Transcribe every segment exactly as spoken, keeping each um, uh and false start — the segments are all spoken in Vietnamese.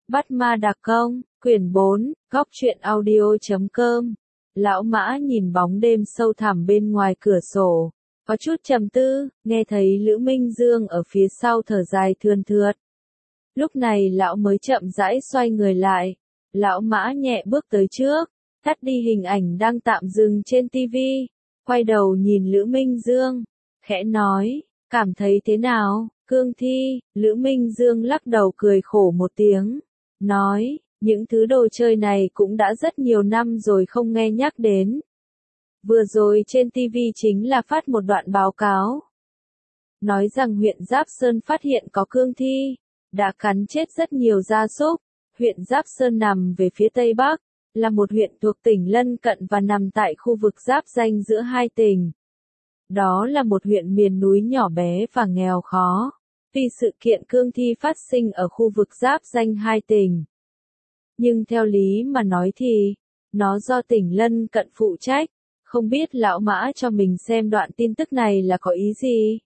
Bắt ma đặc công, quyển bốn, góc truyện audio.com. Lão Mã nhìn bóng đêm sâu thẳm bên ngoài cửa sổ, có chút trầm tư, nghe thấy Lữ Minh Dương ở phía sau thở dài thườn thượt. Lúc này lão mới chậm rãi xoay người lại, lão Mã nhẹ bước tới trước, tắt đi hình ảnh đang tạm dừng trên tivi, quay đầu nhìn Lữ Minh Dương, khẽ nói, cảm thấy thế nào, Cương Thi? Lữ Minh Dương lắc đầu cười khổ một tiếng, nói, những thứ đồ chơi này cũng đã rất nhiều năm rồi không nghe nhắc đến. Vừa rồi trên tivi chính là phát một đoạn báo cáo, nói rằng huyện Giáp Sơn phát hiện có cương thi, đã cắn chết rất nhiều gia súc. Huyện Giáp Sơn nằm về phía Tây Bắc, là một huyện thuộc tỉnh lân cận và nằm tại khu vực giáp ranh giữa hai tỉnh. Đó là một huyện miền núi nhỏ bé và nghèo khó, vì sự kiện cương thi phát sinh ở khu vực giáp ranh hai tỉnh. Nhưng theo lý mà nói thì, nó do tỉnh lân cận phụ trách, không biết lão Mã cho mình xem đoạn tin tức này là có ý gì.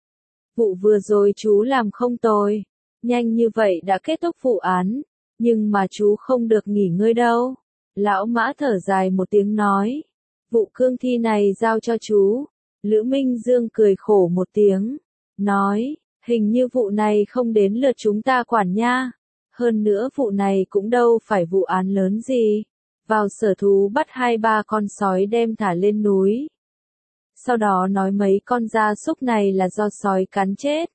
Vụ vừa rồi chú làm không tồi, nhanh như vậy đã kết thúc vụ án, nhưng mà chú không được nghỉ ngơi đâu. Lão Mã thở dài một tiếng nói, vụ cương thi này giao cho chú. Lữ Minh Dương cười khổ một tiếng, nói, hình như vụ này không đến lượt chúng ta quản nha. Hơn nữa vụ này cũng đâu phải vụ án lớn gì. Vào sở thú bắt hai ba con sói đem thả lên núi. Sau đó nói mấy con gia súc này là do sói cắn chết.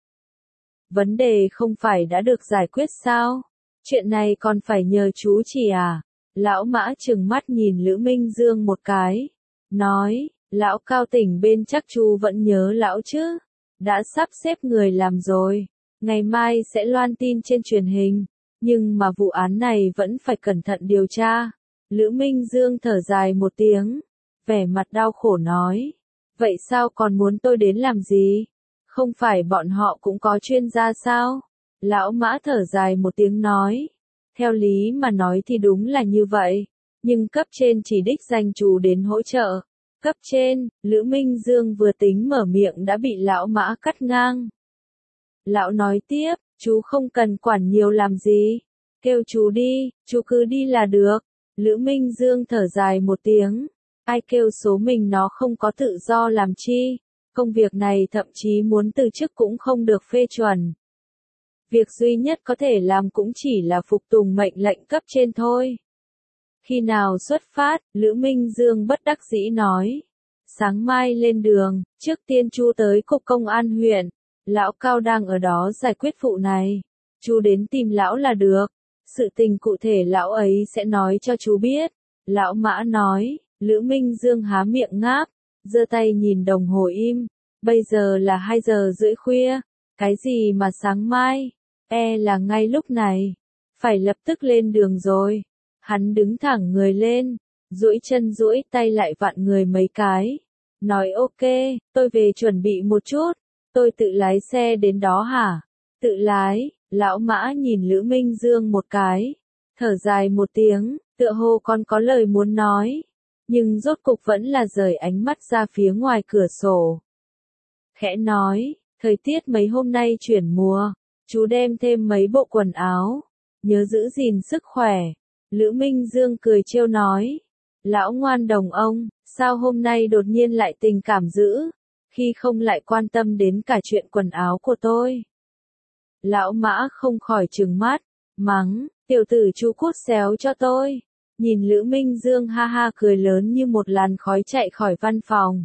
Vấn đề không phải đã được giải quyết sao? Chuyện này còn phải nhờ chú chỉ à? Lão Mã trừng mắt nhìn Lữ Minh Dương một cái, nói, lão Cao tỉnh bên chắc chú vẫn nhớ lão chứ? Đã sắp xếp người làm rồi, ngày mai sẽ loan tin trên truyền hình, nhưng mà vụ án này vẫn phải cẩn thận điều tra. Lữ Minh Dương thở dài một tiếng, vẻ mặt đau khổ nói, vậy sao còn muốn tôi đến làm gì? Không phải bọn họ cũng có chuyên gia sao? Lão Mã thở dài một tiếng nói, theo lý mà nói thì đúng là như vậy, nhưng cấp trên chỉ đích danh chú đến hỗ trợ. Cấp trên, Lữ Minh Dương vừa tính mở miệng đã bị lão Mã cắt ngang. Lão nói tiếp, chú không cần quản nhiều làm gì, kêu chú đi, chú cứ đi là được. Lữ Minh Dương thở dài một tiếng, ai kêu số mình nó không có tự do làm chi, công việc này thậm chí muốn từ chức cũng không được phê chuẩn. Việc duy nhất có thể làm cũng chỉ là phục tùng mệnh lệnh cấp trên thôi. Khi nào xuất phát, Lữ Minh Dương bất đắc dĩ nói. Sáng mai lên đường, trước tiên chú tới cục công an huyện. Lão Cao đang ở đó giải quyết vụ này. Chú đến tìm lão là được. Sự tình cụ thể lão ấy sẽ nói cho chú biết. Lão Mã nói, Lữ Minh Dương há miệng ngáp, giơ tay nhìn đồng hồ im. Bây giờ là hai giờ rưỡi khuya. Cái gì mà sáng mai? E là ngay lúc này. Phải lập tức lên đường rồi. Hắn đứng thẳng người lên, duỗi chân duỗi tay lại vặn người mấy cái. Nói ok, tôi về chuẩn bị một chút, tôi tự lái xe đến đó hả? Tự lái, lão Mã nhìn Lữ Minh Dương một cái, thở dài một tiếng, tựa hồ còn có lời muốn nói, nhưng rốt cục vẫn là rời ánh mắt ra phía ngoài cửa sổ. Khẽ nói, thời tiết mấy hôm nay chuyển mùa, chú đem thêm mấy bộ quần áo, nhớ giữ gìn sức khỏe. Lữ Minh Dương cười trêu nói, lão ngoan đồng ông, sao hôm nay đột nhiên lại tình cảm dữ, khi không lại quan tâm đến cả chuyện quần áo của tôi. Lão Mã không khỏi trừng mắt, mắng, tiểu tử chú cút xéo cho tôi. Nhìn Lữ Minh Dương ha ha cười lớn như một làn khói chạy khỏi văn phòng.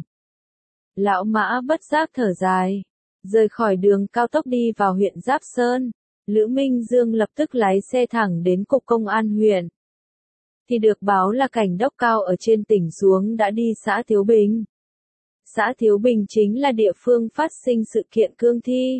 Lão Mã bất giác thở dài, rời khỏi đường cao tốc đi vào huyện Giáp Sơn. Lữ Minh Dương lập tức lái xe thẳng đến cục công an huyện. Thì được báo là cảnh đốc cao ở trên tỉnh xuống đã đi xã Thiếu Bình. Xã Thiếu Bình chính là địa phương phát sinh sự kiện cương thi.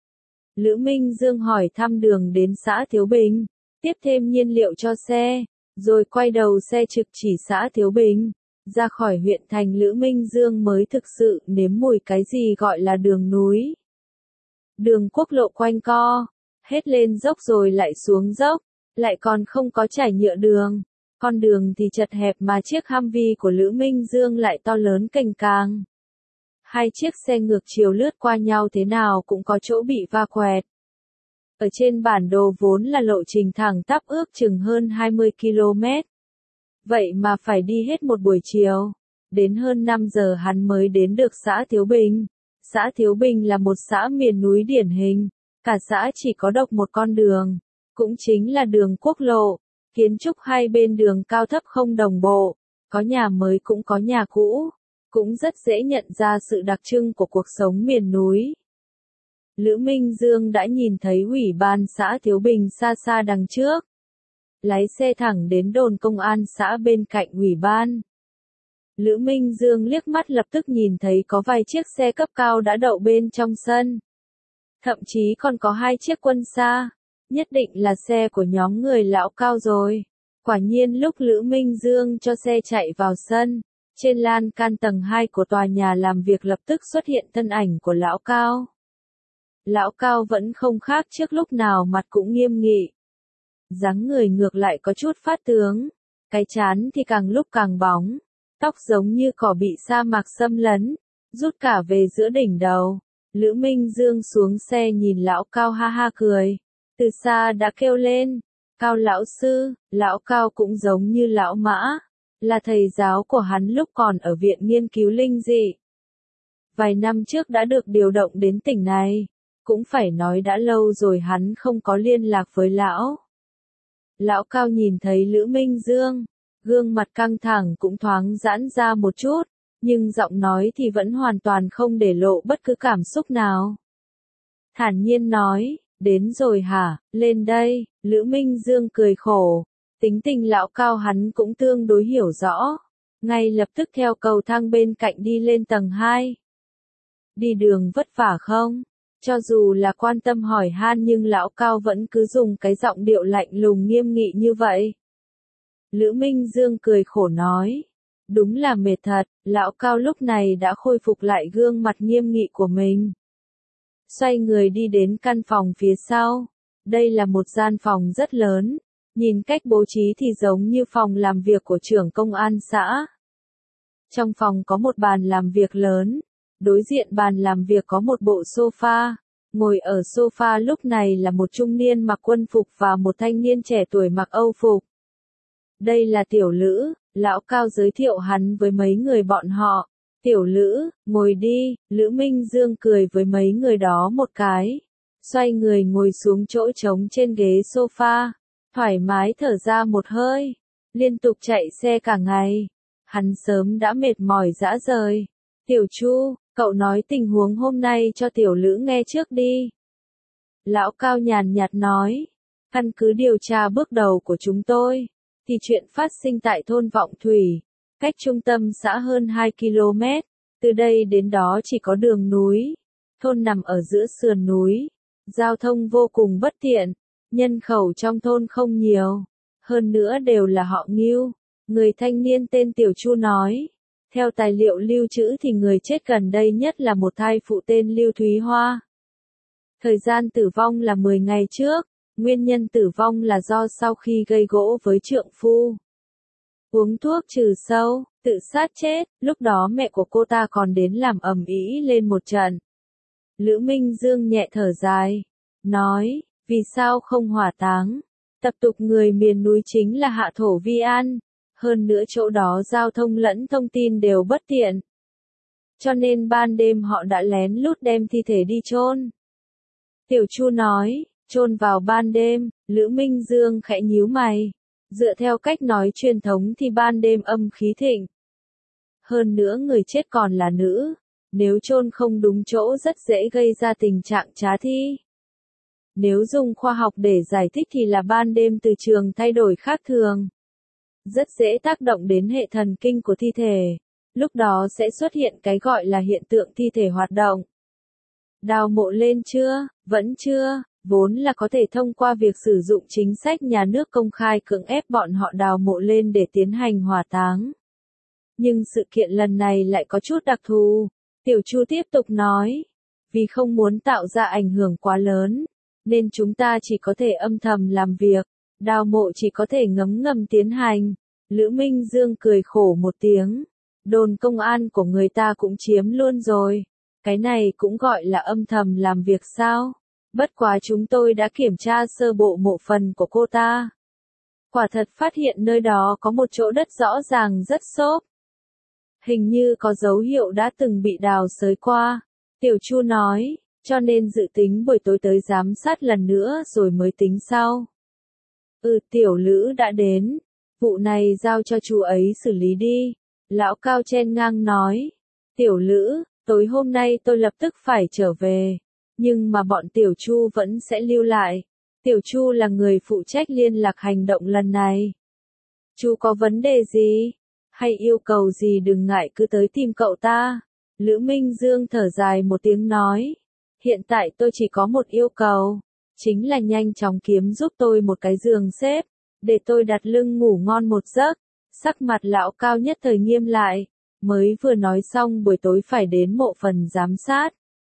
Lữ Minh Dương hỏi thăm đường đến xã Thiếu Bình, tiếp thêm nhiên liệu cho xe, rồi quay đầu xe trực chỉ xã Thiếu Bình. Ra khỏi huyện thành Lữ Minh Dương mới thực sự nếm mùi cái gì gọi là đường núi. Đường quốc lộ quanh co, hết lên dốc rồi lại xuống dốc, lại còn không có trải nhựa đường. Con đường thì chật hẹp mà chiếc Humvee của Lữ Minh Dương lại to lớn cành càng. Hai chiếc xe ngược chiều lướt qua nhau thế nào cũng có chỗ bị va quẹt. Ở trên bản đồ vốn là lộ trình thẳng tắp ước chừng hơn hai mươi ki lô mét. Vậy mà phải đi hết một buổi chiều. Đến hơn năm giờ hắn mới đến được xã Thiếu Bình. Xã Thiếu Bình là một xã miền núi điển hình. Cả xã chỉ có độc một con đường. Cũng chính là đường quốc lộ. Kiến trúc hai bên đường cao thấp không đồng bộ. Có nhà mới cũng có nhà cũ. Cũng rất dễ nhận ra sự đặc trưng của cuộc sống miền núi. Lữ Minh Dương đã nhìn thấy ủy ban xã Thiếu Bình xa xa đằng trước. Lái xe thẳng đến đồn công an xã bên cạnh ủy ban. Lữ Minh Dương liếc mắt lập tức nhìn thấy có vài chiếc xe cấp cao đã đậu bên trong sân. Thậm chí còn có hai chiếc quân xa. Nhất định là xe của nhóm người lão Cao rồi. Quả nhiên lúc Lữ Minh Dương cho xe chạy vào sân, trên lan can tầng hai của tòa nhà làm việc lập tức xuất hiện thân ảnh của lão Cao. Lão Cao vẫn không khác trước lúc nào, mặt cũng nghiêm nghị. Dáng người ngược lại có chút phát tướng, cái trán thì càng lúc càng bóng, tóc giống như cỏ bị sa mạc xâm lấn, rút cả về giữa đỉnh đầu. Lữ Minh Dương xuống xe nhìn lão Cao ha ha cười, từ xa đã kêu lên, Cao lão sư. Lão Cao cũng giống như lão Mã, là thầy giáo của hắn lúc còn ở viện nghiên cứu linh dị. Vài năm trước đã được điều động đến tỉnh này, cũng phải nói đã lâu rồi hắn không có liên lạc với lão. Lão Cao nhìn thấy Lữ Minh Dương, gương mặt căng thẳng cũng thoáng giãn ra một chút, nhưng giọng nói thì vẫn hoàn toàn không để lộ bất cứ cảm xúc nào. Thản nhiên nói, đến rồi hả, lên đây. Lữ Minh Dương cười khổ, tính tình lão Cao hắn cũng tương đối hiểu rõ, ngay lập tức theo cầu thang bên cạnh đi lên tầng hai. Đi đường vất vả không? Cho dù là quan tâm hỏi han nhưng lão Cao vẫn cứ dùng cái giọng điệu lạnh lùng nghiêm nghị như vậy. Lữ Minh Dương cười khổ nói, đúng là mệt thật. Lão Cao lúc này đã khôi phục lại gương mặt nghiêm nghị của mình. Xoay người đi đến căn phòng phía sau. Đây là một gian phòng rất lớn, nhìn cách bố trí thì giống như phòng làm việc của trưởng công an xã. Trong phòng có một bàn làm việc lớn, đối diện bàn làm việc có một bộ sofa, ngồi ở sofa lúc này là một trung niên mặc quân phục và một thanh niên trẻ tuổi mặc âu phục. Đây là Tiểu Lữ, lão Cao giới thiệu hắn với mấy người bọn họ. Tiểu Lữ, ngồi đi. Lữ Minh Dương cười với mấy người đó một cái, xoay người ngồi xuống chỗ trống trên ghế sofa, thoải mái thở ra một hơi. Liên tục chạy xe cả ngày, hắn sớm đã mệt mỏi rã rời. Tiểu Chu, cậu nói tình huống hôm nay cho Tiểu Lữ nghe trước đi. Lão Cao nhàn nhạt nói, căn cứ điều tra bước đầu của chúng tôi, thì chuyện phát sinh tại thôn Vọng Thủy, cách trung tâm xã hơn hai ki lô mét, từ đây đến đó chỉ có đường núi. Thôn nằm ở giữa sườn núi, giao thông vô cùng bất tiện, nhân khẩu trong thôn không nhiều, hơn nữa đều là họ Ngưu. Người thanh niên tên Tiểu Chu nói, theo tài liệu lưu trữ thì người chết gần đây nhất là một thai phụ tên Lưu Thúy Hoa. Thời gian tử vong là mười ngày trước, nguyên nhân tử vong là do sau khi gây gỗ với trượng phu, uống thuốc trừ sâu, tự sát chết. Lúc đó mẹ của cô ta còn đến làm ầm ĩ lên một trận. Lữ Minh Dương nhẹ thở dài, nói, vì sao không hỏa táng? Tập tục người miền núi chính là hạ thổ vi an, hơn nữa chỗ đó giao thông lẫn thông tin đều bất tiện. Cho nên ban đêm họ đã lén lút đem thi thể đi chôn. Tiểu Chu nói, chôn vào ban đêm. Lữ Minh Dương khẽ nhíu mày. Dựa theo cách nói truyền thống thì ban đêm âm khí thịnh. Hơn nữa người chết còn là nữ, nếu chôn không đúng chỗ rất dễ gây ra tình trạng trá thi. Nếu dùng khoa học để giải thích thì là ban đêm từ trường thay đổi khác thường, rất dễ tác động đến hệ thần kinh của thi thể. Lúc đó sẽ xuất hiện cái gọi là hiện tượng thi thể hoạt động. Đào mộ lên chưa? Vẫn chưa. Vốn là có thể thông qua việc sử dụng chính sách nhà nước công khai cưỡng ép bọn họ đào mộ lên để tiến hành hỏa táng. Nhưng sự kiện lần này lại có chút đặc thù. Tiểu Chu tiếp tục nói, vì không muốn tạo ra ảnh hưởng quá lớn, nên chúng ta chỉ có thể âm thầm làm việc, đào mộ chỉ có thể ngấm ngầm tiến hành. Lữ Minh Dương cười khổ một tiếng, đồn công an của người ta cũng chiếm luôn rồi, cái này cũng gọi là âm thầm làm việc sao? Bất quá chúng tôi đã kiểm tra sơ bộ mộ phần của cô ta. Quả thật phát hiện nơi đó có một chỗ đất rõ ràng rất xốp. Hình như có dấu hiệu đã từng bị đào xới qua. Tiểu Chu nói, cho nên dự tính buổi tối tới giám sát lần nữa rồi mới tính sau. Ừ, Tiểu Lữ đã đến. Vụ này giao cho chú ấy xử lý đi. Lão Cao chen ngang nói. Tiểu Lữ, tối hôm nay tôi lập tức phải trở về. Nhưng mà bọn Tiểu Chu vẫn sẽ lưu lại. Tiểu Chu là người phụ trách liên lạc hành động lần này. Chú có vấn đề gì? Hay yêu cầu gì đừng ngại cứ tới tìm cậu ta. Lữ Minh Dương thở dài một tiếng nói. Hiện tại tôi chỉ có một yêu cầu. Chính là nhanh chóng kiếm giúp tôi một cái giường xếp. Để tôi đặt lưng ngủ ngon một giấc. Sắc mặt lão Cao nhất thời nghiêm lại. Mới vừa nói xong buổi tối phải đến mộ phần giám sát.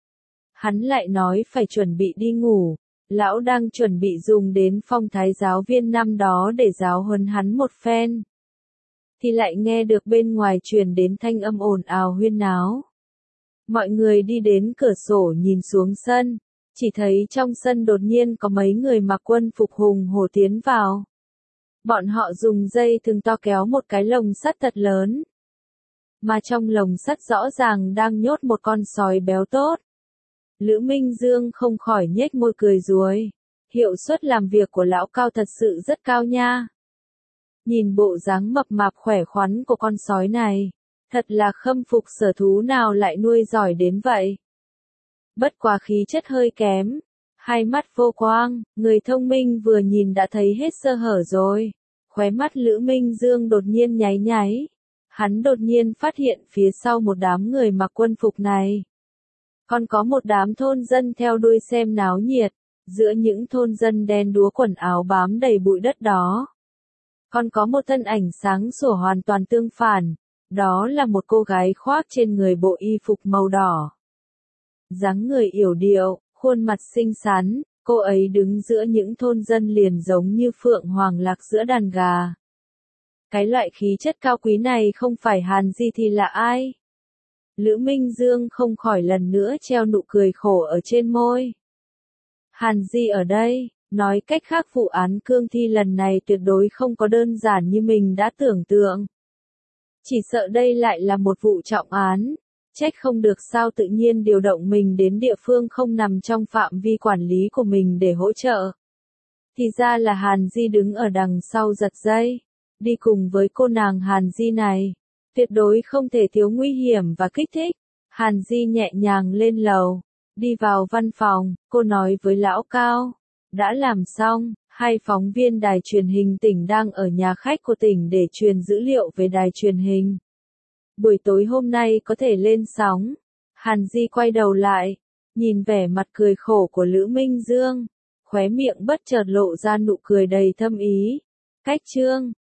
Hắn lại nói phải chuẩn bị đi ngủ. Lão đang chuẩn bị dùng đến phong thái giáo viên năm đó để giáo huấn hắn một phen. Thì lại nghe được bên ngoài truyền đến thanh âm ồn ào huyên náo. Mọi người đi đến cửa sổ nhìn xuống sân. Chỉ thấy trong sân đột nhiên có mấy người mặc quân phục hùng hổ tiến vào. Bọn họ dùng dây thừng to kéo một cái lồng sắt thật lớn. Mà trong lồng sắt rõ ràng đang nhốt một con sói béo tốt. Lữ Minh Dương không khỏi nhếch môi cười ruồi. Hiệu suất làm việc của lão Cao thật sự rất cao nha. Nhìn bộ dáng mập mạp khỏe khoắn của con sói này. Thật là khâm phục sở thú nào lại nuôi giỏi đến vậy. Bất quá khí chất hơi kém. Hai mắt vô quang, người thông minh vừa nhìn đã thấy hết sơ hở rồi. Khóe mắt Lữ Minh Dương đột nhiên nháy nháy. Hắn đột nhiên phát hiện phía sau một đám người mặc quân phục này. Còn có một đám thôn dân theo đuôi xem náo nhiệt. Giữa những thôn dân đen đúa quần áo bám đầy bụi đất đó. Còn có một thân ảnh sáng sủa hoàn toàn tương phản. Đó là một cô gái khoác trên người bộ y phục màu đỏ. Dáng người yểu điệu, khuôn mặt xinh xắn, cô ấy đứng giữa những thôn dân liền giống như phượng hoàng lạc giữa đàn gà. Cái loại khí chất cao quý này không phải Hàn Di thì là ai? Lữ Minh Dương không khỏi lần nữa treo nụ cười khổ ở trên môi. Hàn Di ở đây, nói cách khác vụ án cương thi lần này tuyệt đối không có đơn giản như mình đã tưởng tượng. Chỉ sợ đây lại là một vụ trọng án. Trách không được sao tự nhiên điều động mình đến địa phương không nằm trong phạm vi quản lý của mình để hỗ trợ. Thì ra là Hàn Di đứng ở đằng sau giật dây. Đi cùng với cô nàng Hàn Di này. Tuyệt đối không thể thiếu nguy hiểm và kích thích. Hàn Di nhẹ nhàng lên lầu. Đi vào văn phòng, cô nói với lão Cao. Đã làm xong, hai phóng viên đài truyền hình tỉnh đang ở nhà khách của tỉnh để truyền dữ liệu về đài truyền hình. Buổi tối hôm nay có thể lên sóng. Hàn Di quay đầu lại, nhìn vẻ mặt cười khổ của Lữ Minh Dương. Khóe miệng bất chợt lộ ra nụ cười đầy thâm ý. Cách chương